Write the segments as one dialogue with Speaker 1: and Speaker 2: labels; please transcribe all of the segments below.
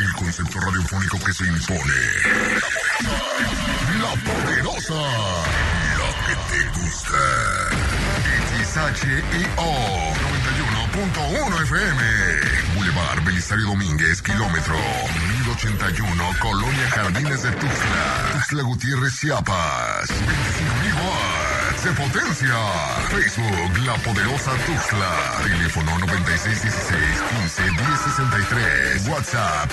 Speaker 1: El concepto radiofónico que se impone. La Poderosa. La que te gusta. XHIO 91.1 FM. Boulevard Belisario Domínguez, kilómetro 1081, Colonia Jardines de Tuxtla. Tuxtla Gutiérrez, Chiapas. 25,000 watts de potencia. Facebook, La Poderosa Tuxtla. Teléfono 9616-151063. WhatsApp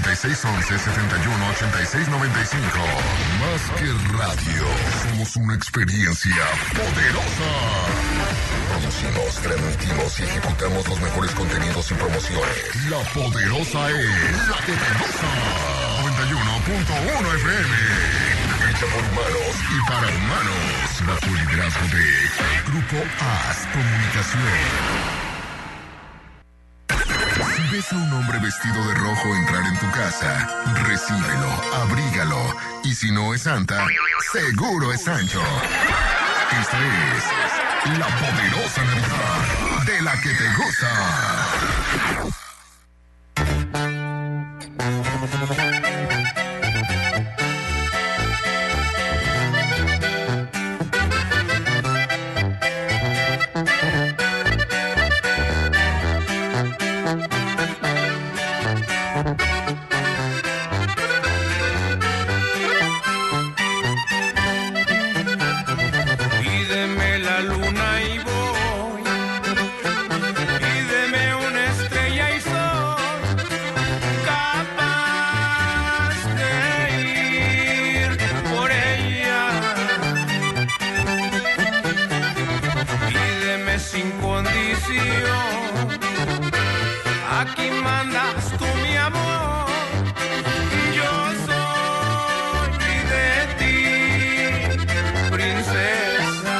Speaker 1: 9611-718695. Más que radio, somos una experiencia poderosa. Producimos, transmitimos y ejecutamos los mejores contenidos y promociones. La Poderosa es la que te gusta. 91.1 FM. Hecha por humanos y para humanos. Bajo el liderazgo de Grupo AS Comunicación. Si ves a un hombre vestido de rojo entrar en tu casa, recíbelo, abrígalo. Y si no es Santa, seguro es Sancho. Esta es La Poderosa Navidad, de la que te gusta.
Speaker 2: Aquí mandas tú, mi amor. Yo soy de ti, princesa.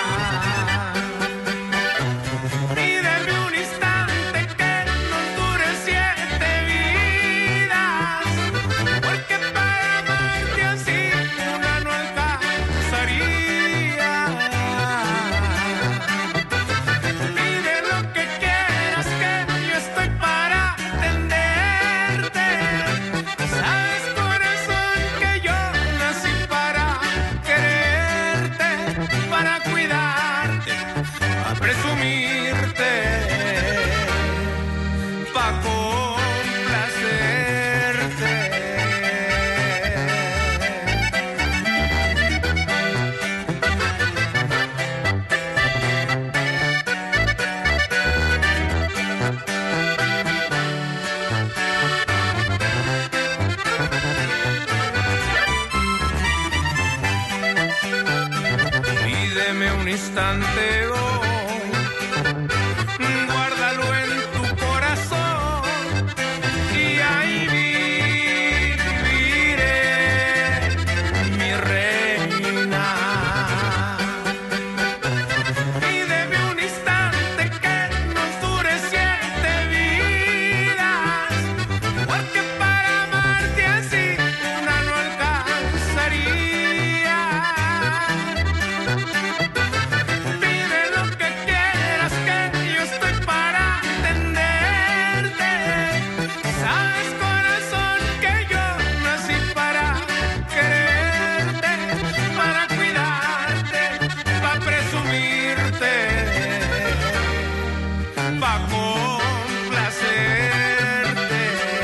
Speaker 2: Pídeme un instante que no dure 7 vidas, porque para amarte así una no alcanzaría. Pide lo que quieras, que yo estoy para atenderte. Sabes, corazón, que yo nací para quererte, para cuidarte, para presumirte, para complacerte. Pídeme un instante hoy, guárdalo en tu corazón y ahí viviré, mi reina. Pídeme un instante que nos dure 7 vidas, porque para amarte así una no alcanzaría. Pide lo que quieras, que yo estoy para atenderte. Sabes, corazón, que yo nací para quererte, para cuidarte, para presumirte, para complacerte.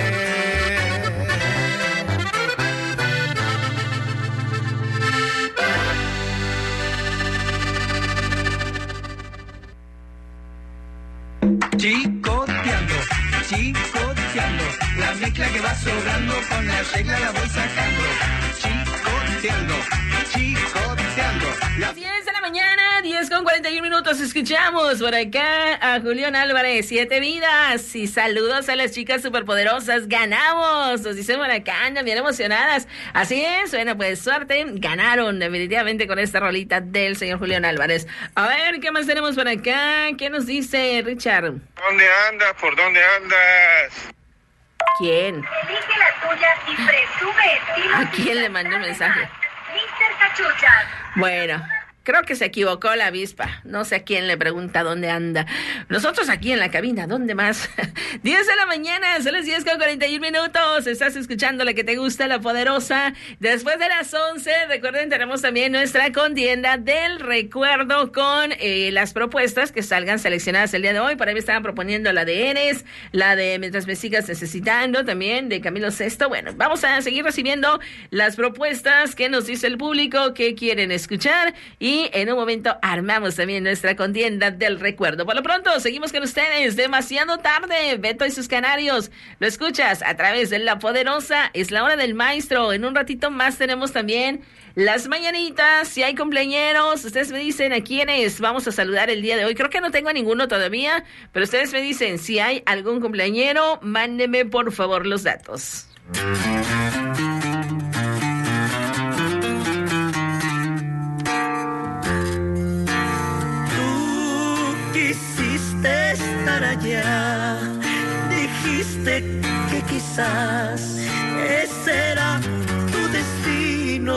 Speaker 3: Chicoteando, chicoteando, la mezcla que va sobrando con la regla la voy sacando. Chicoteando, chicoteando, la
Speaker 4: 10 de la mañana, 10:41. Escuchamos por acá a Julián Álvarez, 7 vidas. Y saludos a las chicas superpoderosas. Ganamos, nos dicen por acá, andan bien emocionadas. Así es, bueno, pues suerte, ganaron definitivamente con esta rolita del señor Julián Álvarez. A ver, ¿qué más tenemos por acá? ¿Qué nos dice Richard?
Speaker 5: ¿Dónde andas? ¿Por dónde andas?
Speaker 4: ¿Quién?
Speaker 6: Elige la tuya y presume estilo.
Speaker 4: ¿A quién le mandó un mensaje?
Speaker 6: Mr. Cachuchas.
Speaker 4: Bueno, Creo que se equivocó la avispa. No sé a quién le pregunta dónde anda. Nosotros aquí en la cabina, ¿dónde más? 10 de la mañana, son las 10:41. Estás escuchando la que te gusta, La Poderosa. Después de las 11, recuerden, tenemos también nuestra contienda del recuerdo con las propuestas que salgan seleccionadas el día de hoy. Por ahí me estaban proponiendo la de Eres, la de Mientras me sigas necesitando, también de Camilo Sesto. Bueno, vamos a seguir recibiendo las propuestas que nos dice el público que quieren escuchar y en un momento armamos también nuestra contienda del recuerdo. Por lo pronto, seguimos con ustedes. Demasiado tarde, Beto y sus canarios. Lo escuchas a través de La Poderosa. Es la hora del maestro. En un ratito más tenemos también las mañanitas. Si hay cumpleañeros, ustedes me dicen a quiénes vamos a saludar el día de hoy. Creo que no tengo a ninguno todavía, pero ustedes me dicen si hay algún cumpleañero. Mándeme por favor los datos.
Speaker 3: Estar allá, dijiste que quizás ese era tu destino.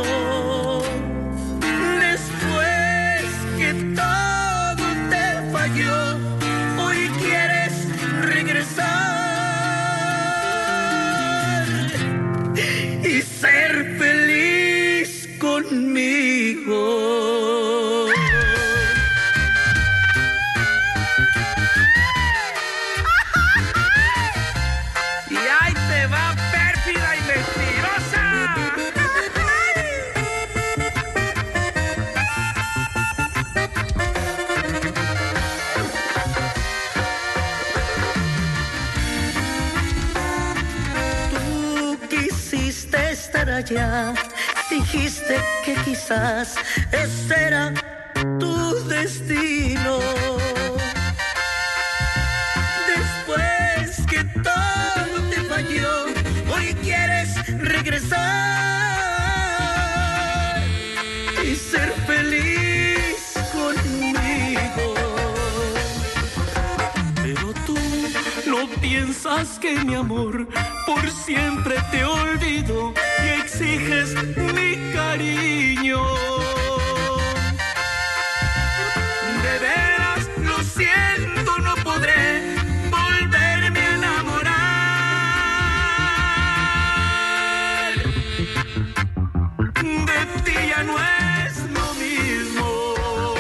Speaker 3: Después que todo te falló, hoy quieres regresar y ser feliz conmigo. Allá, dijiste que quizás ese era tu destino. Después que todo te falló, hoy quieres regresar y ser feliz conmigo. Pero tú no piensas que mi amor por siempre te olvido y exiges mi cariño. De veras lo siento, no podré volverme a enamorar. De ti ya no es lo mismo.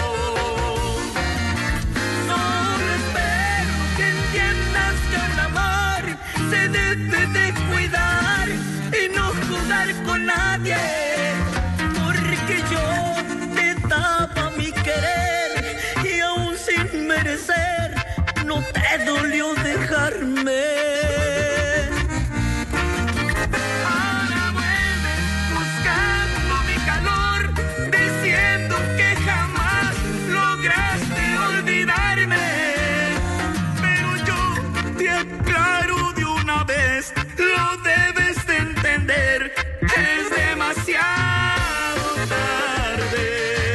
Speaker 3: Solo espero que entiendas que el amor se debe de cuidar y no jugar con nadie, porque yo te daba mi querer y aún sin merecer no te dolió dejarme. Ahora vuelves buscando mi calor, diciendo que jamás lograste olvidarme, pero yo te aclaro de una vez, lo debes de entender, es demasiado tarde.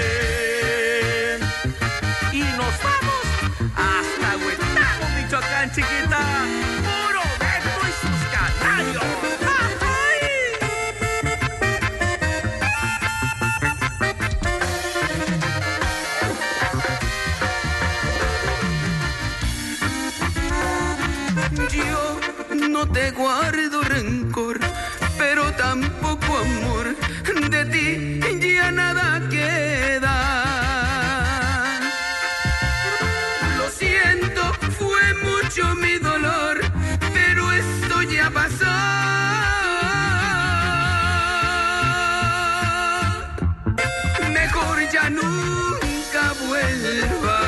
Speaker 3: Y nos vamos hasta Huetamo, Michoacán, chiquita. Puro Beto y sus canarios. Yo no te guardo rencor, pero tampoco amor, de ti ya nada queda. Lo siento, fue mucho mi dolor, pero esto ya pasó. Mejor ya nunca vuelvas.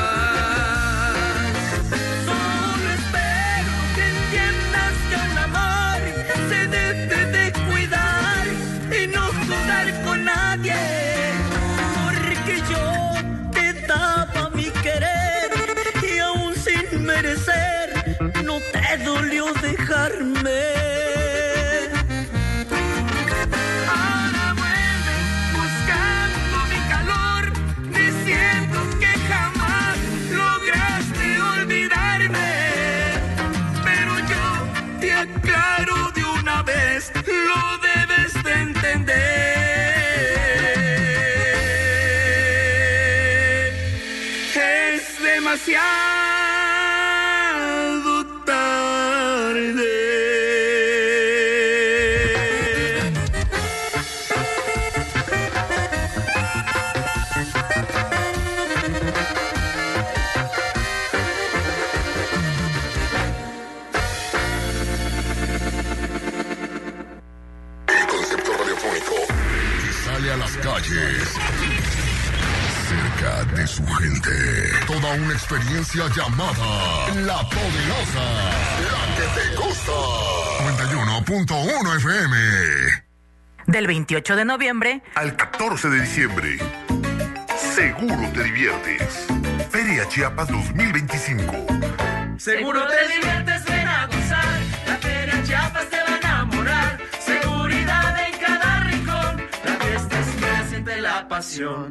Speaker 3: Solo espero que entiendas que el amor se debe de cuidar y no jugar con nadie, porque yo te daba mi querer y aún sin merecer no te dolió dejarme. Ahora vuelves buscando mi calor, diciendo que jamás lograste olvidarme, pero yo te aclaro de una vez. demasiado tarde.
Speaker 1: El concepto radiofónico que sale a las calles, cerca de su gente. Toda una experiencia llamada La Poderosa, la que te gusta. 91.1 FM.
Speaker 6: Del 28 de noviembre
Speaker 7: al 14 de diciembre. Seguro te diviertes. Feria Chiapas 2025.
Speaker 3: Seguro te diviertes, ven a gozar. La Feria Chiapas te va a enamorar. Seguridad en cada rincón. La fiesta es que siente la pasión.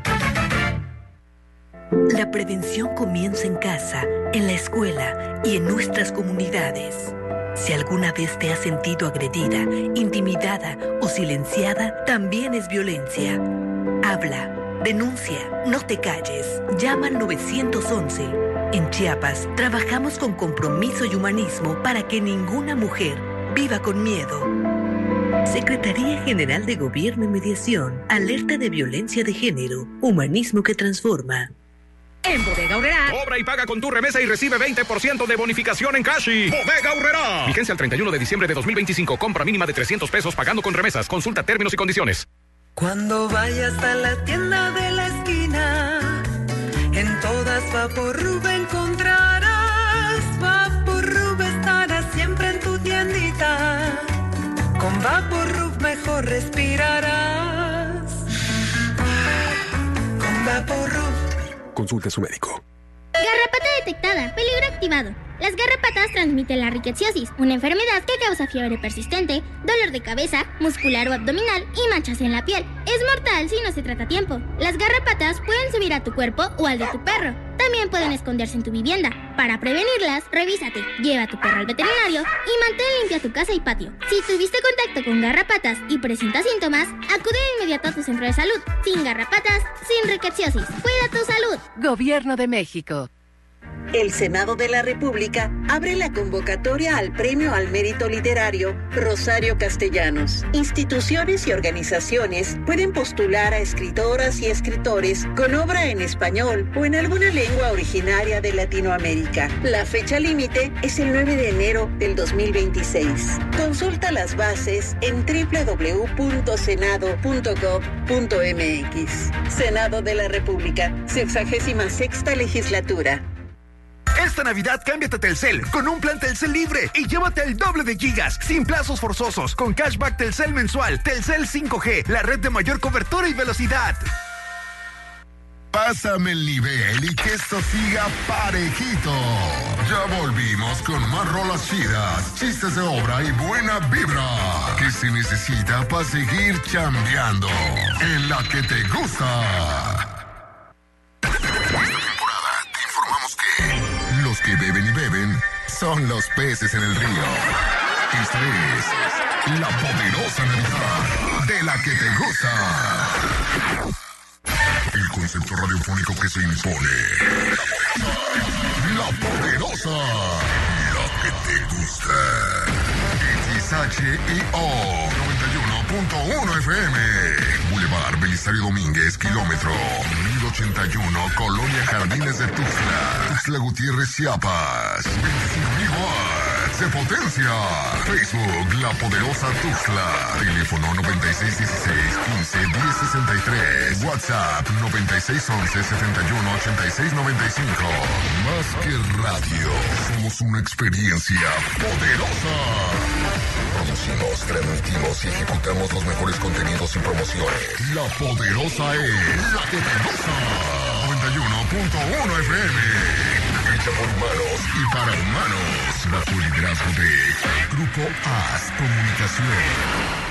Speaker 8: La prevención comienza en casa, en la escuela y en nuestras comunidades. Si alguna vez te has sentido agredida, intimidada o silenciada, también es violencia. Habla, denuncia, no te calles. Llama al 911. En Chiapas, trabajamos con compromiso y humanismo para que ninguna mujer viva con miedo. Secretaría General de Gobierno y Mediación. Alerta de violencia de género. Humanismo que transforma.
Speaker 9: En Bodega Aurrerá.
Speaker 2: Cobra y paga con tu remesa y recibe 20% de bonificación en Cashi. Bodega Aurrerá. Vigencia el 31 de diciembre de 2025. Compra mínima de 300 pesos pagando con remesas. Consulta términos y condiciones.
Speaker 3: Cuando vayas a la tienda de la esquina, en todas Vaporub encontrarás. Vaporub estará siempre en tu tiendita. Con Vaporub mejor respirarás. Con Vaporub.
Speaker 10: Consulte a su médico.
Speaker 11: Garrapata detectada. Peligro activado. Las garrapatas transmiten la rickettsiosis, una enfermedad que causa fiebre persistente, dolor de cabeza, muscular o abdominal y manchas en la piel. Es mortal si no se trata a tiempo. Las garrapatas pueden subir a tu cuerpo o al de tu perro. También pueden esconderse en tu vivienda. Para prevenirlas, revísate, lleva a tu perro al veterinario y mantén limpia tu casa y patio. Si tuviste contacto con garrapatas y presentas síntomas, acude de inmediato a tu centro de salud. Sin garrapatas, sin rickettsiosis. Cuida tu salud.
Speaker 6: Gobierno de México.
Speaker 12: El Senado de la República abre la convocatoria al Premio al Mérito Literario Rosario Castellanos. Instituciones y organizaciones pueden postular a escritoras y escritores con obra en español o en alguna lengua originaria de Latinoamérica. La fecha límite es el 9 de enero del 2026. Consulta las bases en www.senado.gov.mx. Senado de la República, 66ª legislatura.
Speaker 13: Esta Navidad cámbiate a Telcel con un plan Telcel libre y llévate el doble de gigas, sin plazos forzosos, con cashback Telcel mensual. Telcel 5G, la red de mayor cobertura y velocidad.
Speaker 1: Pásame el nivel y que esto siga parejito. Ya volvimos con más rolas chidas, chistes de obra y buena vibra que se necesita para seguir chambeando en la que te gusta. Los que beben y beben son los peces en el río. Esta es la poderosa Navidad de la que te gusta. El concepto radiofónico que se impone. La poderosa, la que te gusta. XHIO 91.1 FM. Boulevard Belisario Domínguez, kilómetro 1081, Colonia Jardines de Tuxtla. Tuxtla Gutiérrez, Chiapas. 25,000 watts de potencia. Facebook, La Poderosa Tuxtla. Teléfono 9616-151063. WhatsApp 9611-718695. Más que radio, somos una experiencia poderosa. Producimos, transmitimos y ejecutamos los mejores contenidos y promociones. La Poderosa es la que te gusta. 91.1 FM. Hecha por humanos y para humanos. Bajo el liderazgo de Grupo AS Comunicación.